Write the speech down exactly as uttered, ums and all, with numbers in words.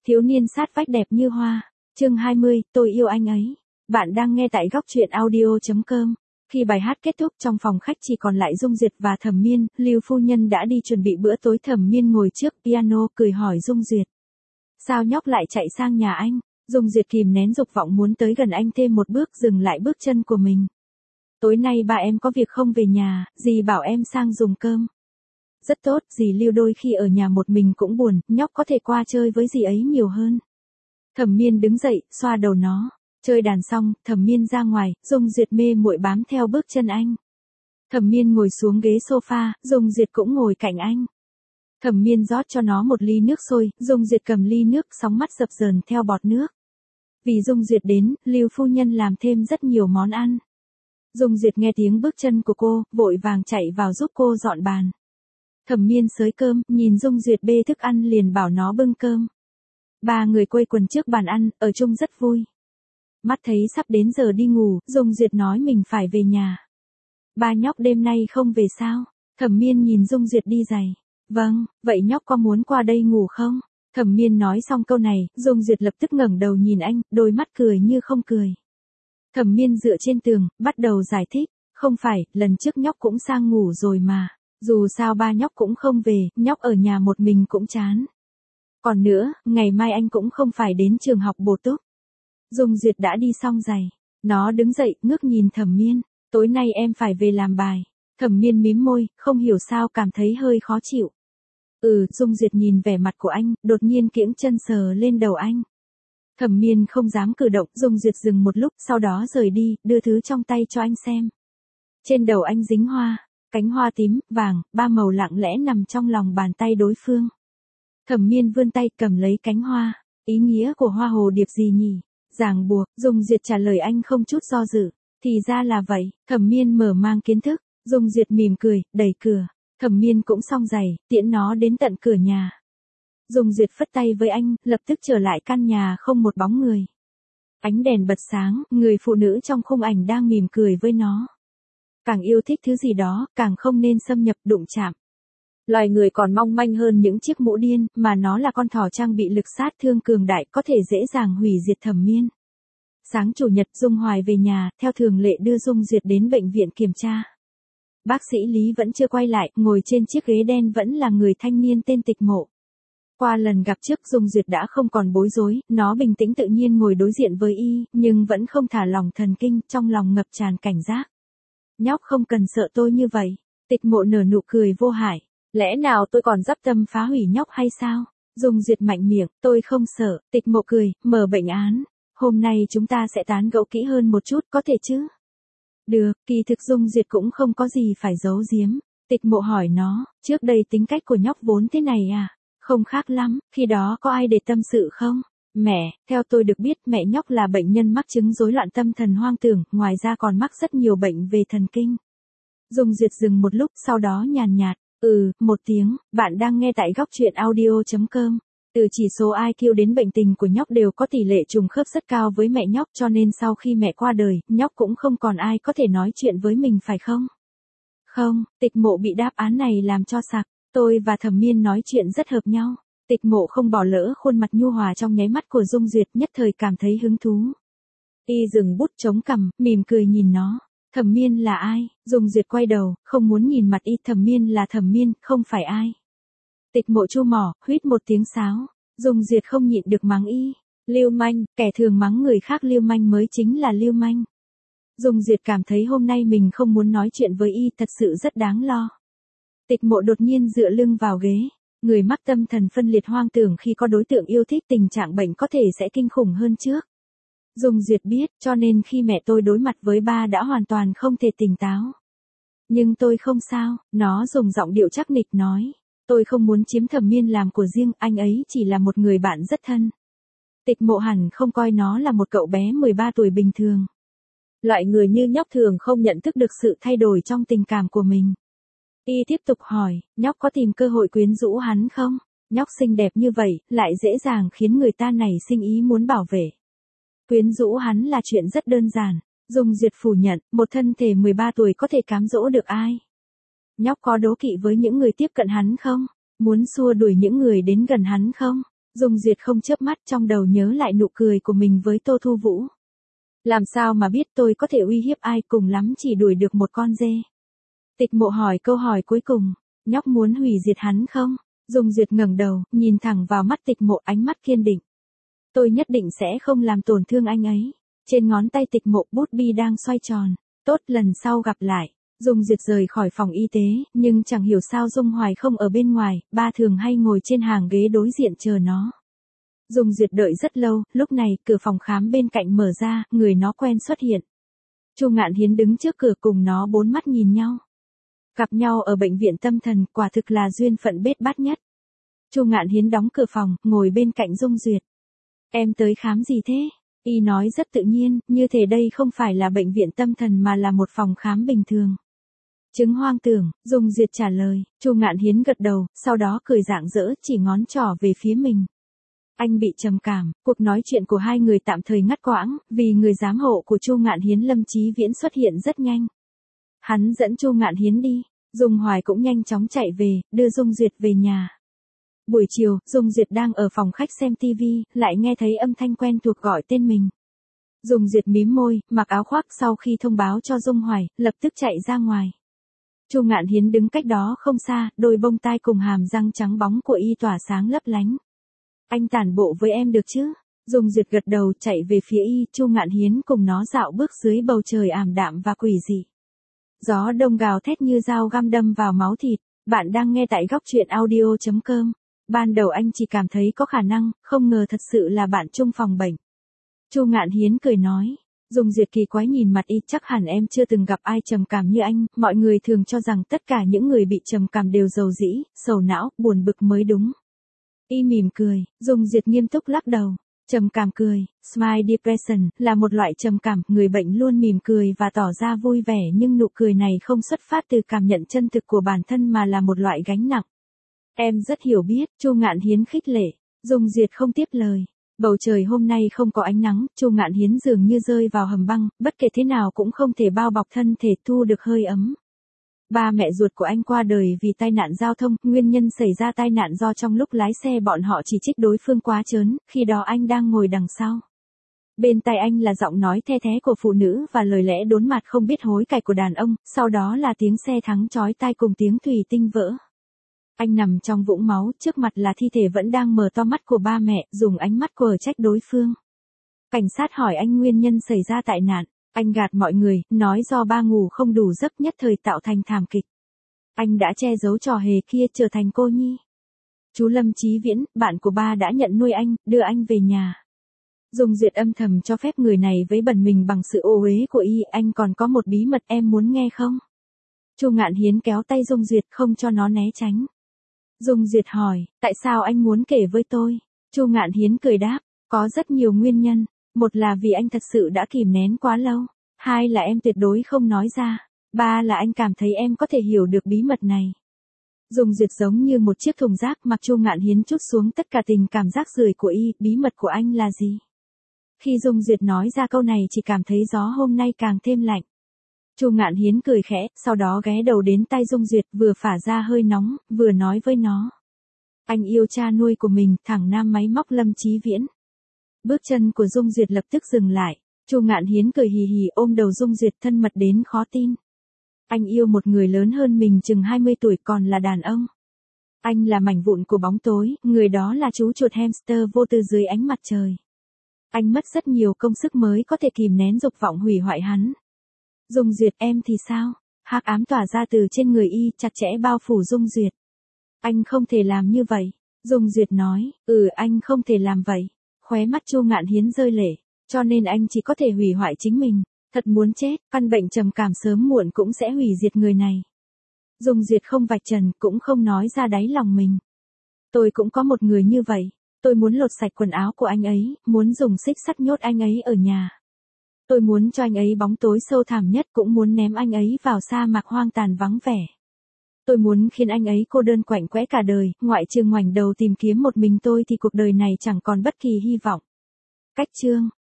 Thiếu niên sát vách đẹp như hoa. Chương hai mươi, tôi yêu anh ấy. Bạn đang nghe tại góc truyện audio chấm com. Khi bài hát kết thúc, trong phòng khách chỉ còn lại Dung Duyệt và Thẩm Miên, Lưu phu nhân đã đi chuẩn bị bữa tối. Thẩm Miên ngồi trước piano cười hỏi Dung Duyệt. Sao nhóc lại chạy sang nhà anh? Dung Duyệt kìm nén dục vọng muốn tới gần anh thêm một bước, dừng lại bước chân của mình. Tối nay ba em có việc không về nhà, dì bảo em sang dùng cơm. Rất tốt, dì Lưu đôi khi ở nhà một mình cũng buồn, nhóc có thể qua chơi với dì ấy nhiều hơn. Thẩm Miên đứng dậy, xoa đầu nó. Chơi đàn xong, Thẩm Miên ra ngoài, Dung Duyệt mê muội bám theo bước chân anh. Thẩm Miên ngồi xuống ghế sofa, Dung Duyệt cũng ngồi cạnh anh. Thẩm Miên rót cho nó một ly nước sôi, Dung Duyệt cầm ly nước, sóng mắt dập dờn theo bọt nước. Vì Dung Duyệt đến, Lưu phu nhân làm thêm rất nhiều món ăn. Dung Duyệt nghe tiếng bước chân của cô, vội vàng chạy vào giúp cô dọn bàn. Thẩm Miên xới cơm, nhìn Dung Duyệt bê thức ăn liền bảo nó bưng cơm. Ba người quây quần trước bàn ăn, ở chung rất vui. Mắt thấy sắp đến giờ đi ngủ, Dung Duyệt nói mình phải về nhà. Ba nhóc đêm nay không về sao? Thẩm Miên nhìn Dung Duyệt đi giày. Vâng, vậy nhóc có muốn qua đây ngủ không? Thẩm Miên nói xong câu này, Dung Duyệt lập tức ngẩng đầu nhìn anh, đôi mắt cười như không cười. Thẩm Miên dựa trên tường, bắt đầu giải thích. Không phải, lần trước nhóc cũng sang ngủ rồi mà. Dù sao ba nhóc cũng không về, nhóc ở nhà một mình cũng chán. Còn nữa, ngày mai anh cũng không phải đến trường học bổ túc. Dung Duyệt đã đi xong giày. Nó đứng dậy, ngước nhìn Thẩm Miên. Tối nay em phải về làm bài. Thẩm Miên mím môi, không hiểu sao cảm thấy hơi khó chịu. Ừ, Dung Duyệt nhìn vẻ mặt của anh, đột nhiên kiễng chân sờ lên đầu anh. Thẩm Miên không dám cử động, Dung Duyệt dừng một lúc, sau đó rời đi, đưa thứ trong tay cho anh xem. Trên đầu anh dính hoa, cánh hoa tím, vàng, ba màu lặng lẽ nằm trong lòng bàn tay đối phương. Thẩm Miên vươn tay cầm lấy cánh hoa, ý nghĩa của hoa hồ điệp gì nhỉ? Ràng buộc, Dung Duyệt trả lời anh không chút do dự. Thì ra là vậy, Thẩm Miên mở mang kiến thức, Dung Duyệt mỉm cười, đẩy cửa. Thẩm Miên cũng xong giày, tiễn nó đến tận cửa nhà. Dung Duyệt phất tay với anh, lập tức trở lại căn nhà không một bóng người. Ánh đèn bật sáng, người phụ nữ trong khung ảnh đang mỉm cười với nó. Càng yêu thích thứ gì đó, càng không nên xâm nhập đụng chạm. Loài người còn mong manh hơn những chiếc mũ điên, mà nó là con thỏ trang bị lực sát thương cường đại, có thể dễ dàng hủy diệt Thẩm Miên. Sáng chủ nhật, Dung Hoài về nhà, theo thường lệ đưa Dung Duyệt đến bệnh viện kiểm tra. Bác sĩ Lý vẫn chưa quay lại, ngồi trên chiếc ghế đen vẫn là người thanh niên tên Tịch Mộ. Qua lần gặp trước, Dung Duyệt đã không còn bối rối, nó bình tĩnh tự nhiên ngồi đối diện với y, nhưng vẫn không thả lỏng thần kinh, trong lòng ngập tràn cảnh giác. Nhóc không cần sợ tôi như vậy. Tịch Mộ nở nụ cười vô hại. Lẽ nào tôi còn dắp tâm phá hủy nhóc hay sao? Dung Duyệt mạnh miệng, tôi không sợ. Tịch Mộ cười, mở bệnh án. Hôm nay chúng ta sẽ tán gẫu kỹ hơn một chút, có thể chứ? Được, kỳ thực Dung Duyệt cũng không có gì phải giấu giếm. Tịch Mộ hỏi nó, trước đây tính cách của nhóc vốn thế này à? Không khác lắm, khi đó có ai để tâm sự không? Mẹ, theo tôi được biết mẹ nhóc là bệnh nhân mắc chứng rối loạn tâm thần hoang tưởng, ngoài ra còn mắc rất nhiều bệnh về thần kinh. Dung Duyệt dừng một lúc, sau đó nhàn nhạt, ừ, một tiếng, bạn đang nghe tại góc truyện audio chấm com. Từ chỉ số i kiu đến bệnh tình của nhóc đều có tỷ lệ trùng khớp rất cao với mẹ nhóc, cho nên sau khi mẹ qua đời, nhóc cũng không còn ai có thể nói chuyện với mình phải không? Không, Tịch Mộ bị đáp án này làm cho sặc. Tôi và Thẩm Miên nói chuyện rất hợp nhau. Tịch Mộ không bỏ lỡ khuôn mặt nhu hòa trong nháy mắt của Dung Duyệt, nhất thời cảm thấy hứng thú. Y dừng bút chống cằm, mỉm cười nhìn nó. Thẩm Miên là ai? Dung Duyệt quay đầu, không muốn nhìn mặt y. Thẩm Miên là Thẩm Miên, không phải ai. Tịch Mộ chu mỏ, huýt một tiếng sáo. Dung Duyệt không nhịn được mắng y. Lưu manh, kẻ thường mắng người khác lưu manh mới chính là lưu manh. Dung Duyệt cảm thấy hôm nay mình không muốn nói chuyện với y, thật sự rất đáng lo. Tịch Mộ đột nhiên dựa lưng vào ghế. Người mắc tâm thần phân liệt hoang tưởng khi có đối tượng yêu thích, tình trạng bệnh có thể sẽ kinh khủng hơn trước. Dung Duyệt biết, cho nên khi mẹ tôi đối mặt với ba đã hoàn toàn không thể tỉnh táo. Nhưng tôi không sao, nó dùng giọng điệu chắc nịch nói. Tôi không muốn chiếm Thẩm Miên làm của riêng, anh ấy chỉ là một người bạn rất thân. Tịch Mộ hẳn không coi nó là một cậu bé mười ba tuổi bình thường. Loại người như nhóc thường không nhận thức được sự thay đổi trong tình cảm của mình. Y tiếp tục hỏi, nhóc có tìm cơ hội quyến rũ hắn không? Nhóc xinh đẹp như vậy, lại dễ dàng khiến người ta nảy sinh ý muốn bảo vệ. Quyến rũ hắn là chuyện rất đơn giản. Dung Duyệt phủ nhận, một thân thể mười ba tuổi có thể cám dỗ được ai? Nhóc có đố kỵ với những người tiếp cận hắn không? Muốn xua đuổi những người đến gần hắn không? Dung Duyệt không chớp mắt, trong đầu nhớ lại nụ cười của mình với Tô Thu Vũ. Làm sao mà biết tôi có thể uy hiếp ai, cùng lắm chỉ đuổi được một con dê. Tịch Mộ hỏi câu hỏi cuối cùng, nhóc muốn hủy diệt hắn không? Dung Duyệt ngẩng đầu, nhìn thẳng vào mắt Tịch Mộ, ánh mắt kiên định. Tôi nhất định sẽ không làm tổn thương anh ấy. Trên ngón tay Tịch Mộ bút bi đang xoay tròn. Tốt, lần sau gặp lại. Dung Duyệt rời khỏi phòng y tế, nhưng chẳng hiểu sao Dung Hoài không ở bên ngoài, ba thường hay ngồi trên hàng ghế đối diện chờ nó. Dung Duyệt đợi rất lâu, lúc này cửa phòng khám bên cạnh mở ra, người nó quen xuất hiện. Chu Ngạn Hiến đứng trước cửa cùng nó bốn mắt nhìn nhau. Gặp nhau ở bệnh viện tâm thần, quả thực là duyên phận bết bát nhất. Chu Ngạn Hiến đóng cửa phòng, ngồi bên cạnh Dung Duyệt. Em tới khám gì thế? Y nói rất tự nhiên, như thể đây không phải là bệnh viện tâm thần mà là một phòng khám bình thường. Chứng hoang tưởng, Dung Duyệt trả lời. Chu Ngạn Hiến gật đầu, sau đó cười rạng rỡ, chỉ ngón trỏ về phía mình. Anh bị trầm cảm, cuộc nói chuyện của hai người tạm thời ngắt quãng, vì người giám hộ của Chu Ngạn Hiến Lâm Chí Viễn xuất hiện rất nhanh. Hắn dẫn Chu Ngạn Hiến đi, Dung Hoài cũng nhanh chóng chạy về, đưa Dung Duyệt về nhà. Buổi chiều, Dung Duyệt đang ở phòng khách xem tivi, lại nghe thấy âm thanh quen thuộc gọi tên mình. Dung Duyệt mím môi, mặc áo khoác, sau khi thông báo cho Dung Hoài, lập tức chạy ra ngoài. Chu Ngạn Hiến đứng cách đó không xa, đôi bông tai cùng hàm răng trắng bóng của y tỏa sáng lấp lánh. Anh tản bộ với em được chứ? Dung Duyệt gật đầu, chạy về phía y. Chu Ngạn Hiến cùng nó dạo bước dưới bầu trời ảm đạm và quỷ dị. Gió đông gào thét như dao găm đâm vào máu thịt. Bạn đang nghe tại góc truyện audio chấm com. Ban đầu anh chỉ cảm thấy có khả năng, không ngờ thật sự là bạn chung phòng bệnh. Chu Ngạn Hiến cười nói. Dung Duyệt kỳ quái nhìn mặt y, chắc hẳn em chưa từng gặp ai trầm cảm như anh, mọi người thường cho rằng tất cả những người bị trầm cảm đều rầu rĩ, sầu não, buồn bực mới đúng. Y mỉm cười, Dung Duyệt nghiêm túc lắc đầu. Trầm cảm cười, smile depression, là một loại trầm cảm, người bệnh luôn mỉm cười và tỏ ra vui vẻ, nhưng nụ cười này không xuất phát từ cảm nhận chân thực của bản thân mà là một loại gánh nặng. Em rất hiểu biết, Chu Ngạn Hiến khích lệ. Dung Duyệt không tiếp lời. Bầu trời hôm nay không có ánh nắng, Chu Ngạn Hiến dường như rơi vào hầm băng, bất kể thế nào cũng không thể bao bọc thân thể thu được hơi ấm. Ba mẹ ruột của anh qua đời vì tai nạn giao thông, nguyên nhân xảy ra tai nạn do trong lúc lái xe bọn họ chỉ trích đối phương quá trớn, khi đó anh đang ngồi đằng sau. Bên tai anh là giọng nói the thé của phụ nữ và lời lẽ đốn mặt không biết hối cải của đàn ông, sau đó là tiếng xe thắng chói tai cùng tiếng thủy tinh vỡ. Anh nằm trong vũng máu, trước mặt là thi thể vẫn đang mở to mắt của ba mẹ, dùng ánh mắt quở trách đối phương. Cảnh sát hỏi anh nguyên nhân xảy ra tai nạn. Anh gạt mọi người, nói do ba ngủ không đủ giấc nhất thời tạo thành thảm kịch. Anh đã che giấu trò hề kia trở thành cô nhi. Chú Lâm Chí Viễn, bạn của ba đã nhận nuôi anh, đưa anh về nhà. Dung Duyệt âm thầm cho phép người này vấy bẩn mình bằng sự ô uế của y. Anh còn có một bí mật, em muốn nghe không? Chu Ngạn Hiến kéo tay Dung Duyệt không cho nó né tránh. Dung Duyệt hỏi, tại sao anh muốn kể với tôi? Chu Ngạn Hiến cười đáp, có rất nhiều nguyên nhân. Một là vì anh thật sự đã kìm nén quá lâu. Hai là em tuyệt đối không nói ra. Ba là anh cảm thấy em có thể hiểu được bí mật này. Dung Duyệt giống như một chiếc thùng rác, mặc Chu Ngạn Hiến trút xuống tất cả tình cảm rác rưởi của y. Bí mật của anh là gì? Khi Dung Duyệt nói ra câu này chỉ cảm thấy gió hôm nay càng thêm lạnh. Chu Ngạn Hiến cười khẽ, sau đó ghé đầu đến tay Dung Duyệt, vừa phả ra hơi nóng, vừa nói với nó. Anh yêu cha nuôi của mình, thằng nam máy móc Lâm Chí Viễn. Bước chân của Dung Duyệt lập tức dừng lại. Chu Ngạn Hiến cười hì hì ôm đầu Dung Duyệt thân mật đến khó tin. Anh yêu một người lớn hơn mình chừng hai mươi tuổi, còn là đàn ông. Anh là mảnh vụn của bóng tối, người đó là chú chuột hamster vô tư dưới ánh mặt trời. Anh mất rất nhiều công sức mới có thể kìm nén dục vọng hủy hoại hắn. Dung Duyệt, em thì sao? Hắc ám tỏa ra từ trên người y, chặt chẽ bao phủ Dung Duyệt. Anh không thể làm như vậy. Dung Duyệt nói, ừ anh không thể làm vậy. Khóe mắt Chu Ngạn Hiến rơi lệ, cho nên anh chỉ có thể hủy hoại chính mình. Thật muốn chết, căn bệnh trầm cảm sớm muộn cũng sẽ hủy diệt người này. Dung Duyệt không vạch trần, cũng không nói ra đáy lòng mình. Tôi cũng có một người như vậy. Tôi muốn lột sạch quần áo của anh ấy, muốn dùng xích sắt nhốt anh ấy ở nhà. Tôi muốn cho anh ấy bóng tối sâu thẳm nhất, cũng muốn ném anh ấy vào sa mạc hoang tàn vắng vẻ. Tôi muốn khiến anh ấy cô đơn quạnh quẽ cả đời, ngoại trừ ngoảnh đầu tìm kiếm một mình tôi thì cuộc đời này chẳng còn bất kỳ hy vọng. Cách chương